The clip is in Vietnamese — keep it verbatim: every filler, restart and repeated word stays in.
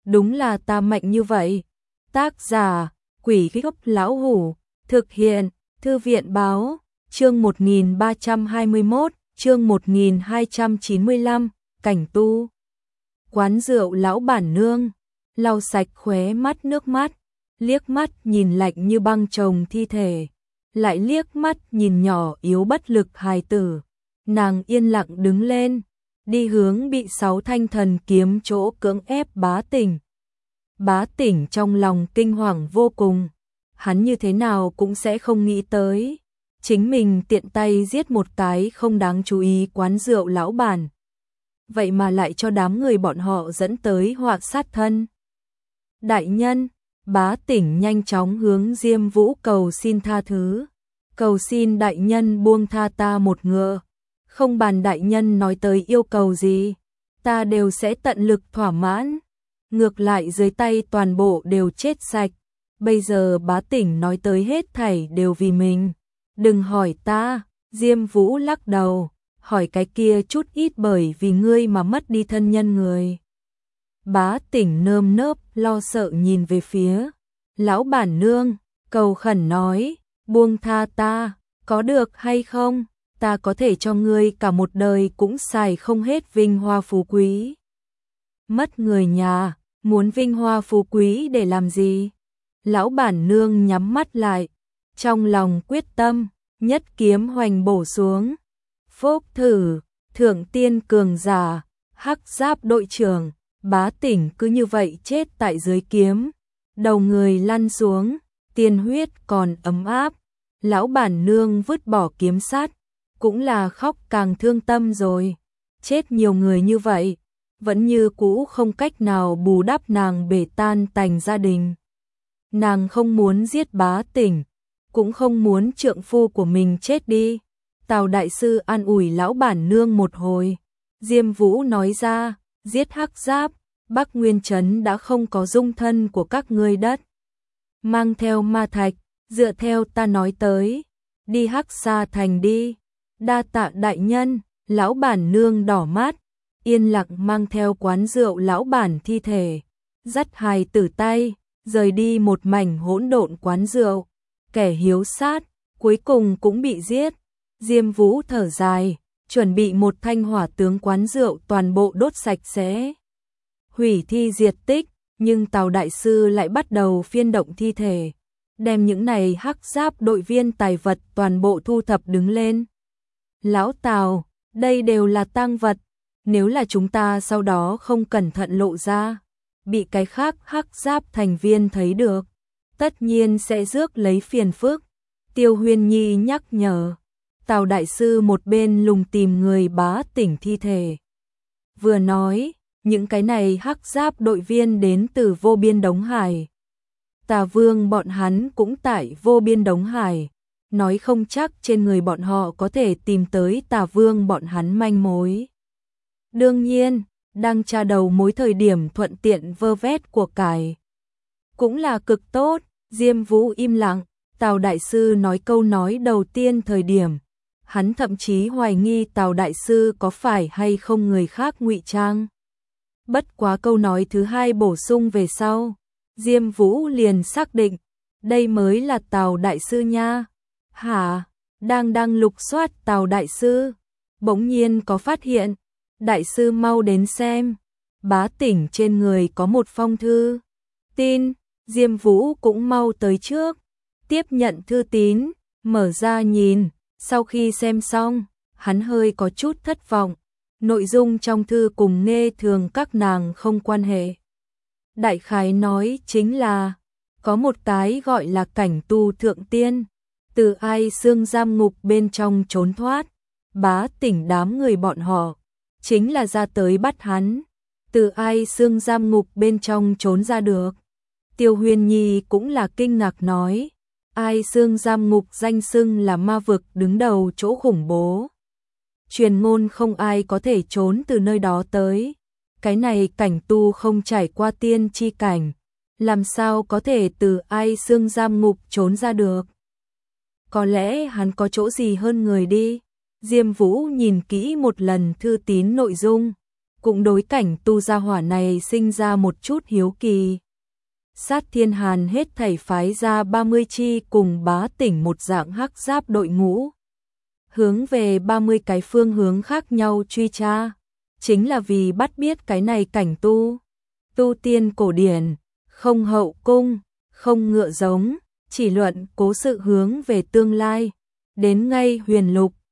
đúng là ta mạnh như vậy. Tác giả, Quỷ Gốc Lão Hủ, thực hiện, Thư viện báo, chương một nghìn ba trăm hai mươi mốt, chương một nghìn hai trăm chín mươi lăm, cảnh tu. Quán rượu lão bản nương, lau sạch khóe mắt nước mắt, liếc mắt nhìn lạnh như băng chồng thi thể, lại liếc mắt nhìn nhỏ yếu bất lực hài tử. Nàng yên lặng đứng lên, đi hướng bị sáu thanh thần kiếm chỗ cưỡng ép Bá Tỉnh. Bá Tỉnh trong lòng kinh hoàng vô cùng, hắn như thế nào cũng sẽ không nghĩ tới, chính mình tiện tay giết một cái không đáng chú ý quán rượu lão bản. Vậy mà lại cho đám người bọn họ dẫn tới họa sát thân. Đại nhân, Bá Tỉnh nhanh chóng hướng Diêm Vũ cầu xin tha thứ. Cầu xin đại nhân buông tha ta một ngựa. Không bàn đại nhân nói tới yêu cầu gì, ta đều sẽ tận lực thỏa mãn. Ngược lại dưới tay toàn bộ đều chết sạch. Bây giờ Bá Tỉnh nói tới hết thảy đều vì mình. Đừng hỏi ta, Diêm Vũ lắc đầu, hỏi cái kia chút ít bởi vì ngươi mà mất đi thân nhân người. Bá Tỉnh nơm nớp lo sợ nhìn về phía lão bản nương, cầu khẩn nói, buông tha ta, có được hay không? Ta có thể cho ngươi cả một đời cũng xài không hết vinh hoa phú quý. Mất người nhà, muốn vinh hoa phú quý để làm gì? Lão bản nương nhắm mắt lại, trong lòng quyết tâm, nhất kiếm hoành bổ xuống. Phốc thử, thượng tiên cường giả, hắc giáp đội trưởng, Bá Tỉnh cứ như vậy chết tại dưới kiếm. Đầu người lăn xuống, tiên huyết còn ấm áp. Lão bản nương vứt bỏ kiếm sát, cũng là khóc càng thương tâm rồi. Chết nhiều người như vậy, vẫn như cũ không cách nào bù đắp nàng bể tan tành gia đình. Nàng không muốn giết Bá Tỉnh, cũng không muốn trượng phu của mình chết đi. Tào đại sư an ủi lão bản nương một hồi. Diêm Vũ nói ra, giết hắc giáp, Bắc Nguyên Trấn đã không có dung thân của các ngươi đất. Mang theo ma thạch, dựa theo ta nói tới, đi Hắc Sa Thành đi. Đa tạ đại nhân, lão bản nương đỏ mắt, yên lặng mang theo quán rượu lão bản thi thể, dắt hài tử tay, rời đi một mảnh hỗn độn quán rượu. Kẻ hiếu sát, cuối cùng cũng bị giết. Diêm Vũ thở dài, chuẩn bị một thanh hỏa tướng quán rượu toàn bộ đốt sạch sẽ. Hủy thi diệt tích, nhưng Tào đại sư lại bắt đầu phiên động thi thể, đem những này hắc giáp đội viên tài vật toàn bộ thu thập đứng lên. Lão Tào, đây đều là tang vật, nếu là chúng ta sau đó không cẩn thận lộ ra, bị cái khác hắc giáp thành viên thấy được, tất nhiên sẽ rước lấy phiền phức. Tiêu Huyên Nhi nhắc nhở. Tào đại sư một bên lùng tìm người Bá Tỉnh thi thể, vừa nói, những cái này hắc giáp đội viên đến từ vô biên Đống Hải. Tà Vương bọn hắn cũng tại vô biên Đống Hải, nói không chắc trên người bọn họ có thể tìm tới Tà Vương bọn hắn manh mối. Đương nhiên, đang tra đầu mối thời điểm thuận tiện vơ vét của cải, cũng là cực tốt. Diêm Vũ im lặng, Tào đại sư nói câu nói đầu tiên thời điểm, hắn thậm chí hoài nghi Tào đại sư có phải hay không người khác ngụy trang. Bất quá câu nói thứ hai bổ sung về sau, Diêm Vũ liền xác định, đây mới là Tào đại sư nha. Hả? Đang đang lục soát Tào đại sư, bỗng nhiên có phát hiện, đại sư mau đến xem. Bá Tỉnh trên người có một phong thư. Tin, Diêm Vũ cũng mau tới trước, tiếp nhận thư tín, mở ra nhìn, sau khi xem xong, hắn hơi có chút thất vọng. Nội dung trong thư cùng nghe thường các nàng không quan hệ. Đại khái nói chính là, có một cái gọi là cảnh tu thượng tiên, từ Ai Xương giam ngục bên trong trốn thoát. Bá Tỉnh đám người bọn họ, chính là ra tới bắt hắn, từ Ai Xương giam ngục bên trong trốn ra được. Tiêu Huyên Nhi cũng là kinh ngạc nói, Ai Xương giam ngục danh xưng là ma vực đứng đầu chỗ khủng bố. Truyền ngôn không ai có thể trốn từ nơi đó tới. Cái này cảnh tu không trải qua tiên chi cảnh, làm sao có thể từ Ai Xương giam ngục trốn ra được? Có lẽ hắn có chỗ gì hơn người đi. Diêm Vũ nhìn kỹ một lần thư tín nội dung, cũng đối cảnh tu gia hỏa này sinh ra một chút hiếu kỳ. Sát Thiên Hàn hết thảy phái ra ba mươi chi cùng Bá Tỉnh một dạng hắc giáp đội ngũ, hướng về ba mươi cái phương hướng khác nhau truy tra, chính là vì bắt biết cái này cảnh tu, tu tiên cổ điển, không hậu cung, không ngựa giống, chỉ luận cố sự hướng về tương lai, đến ngay huyền lục,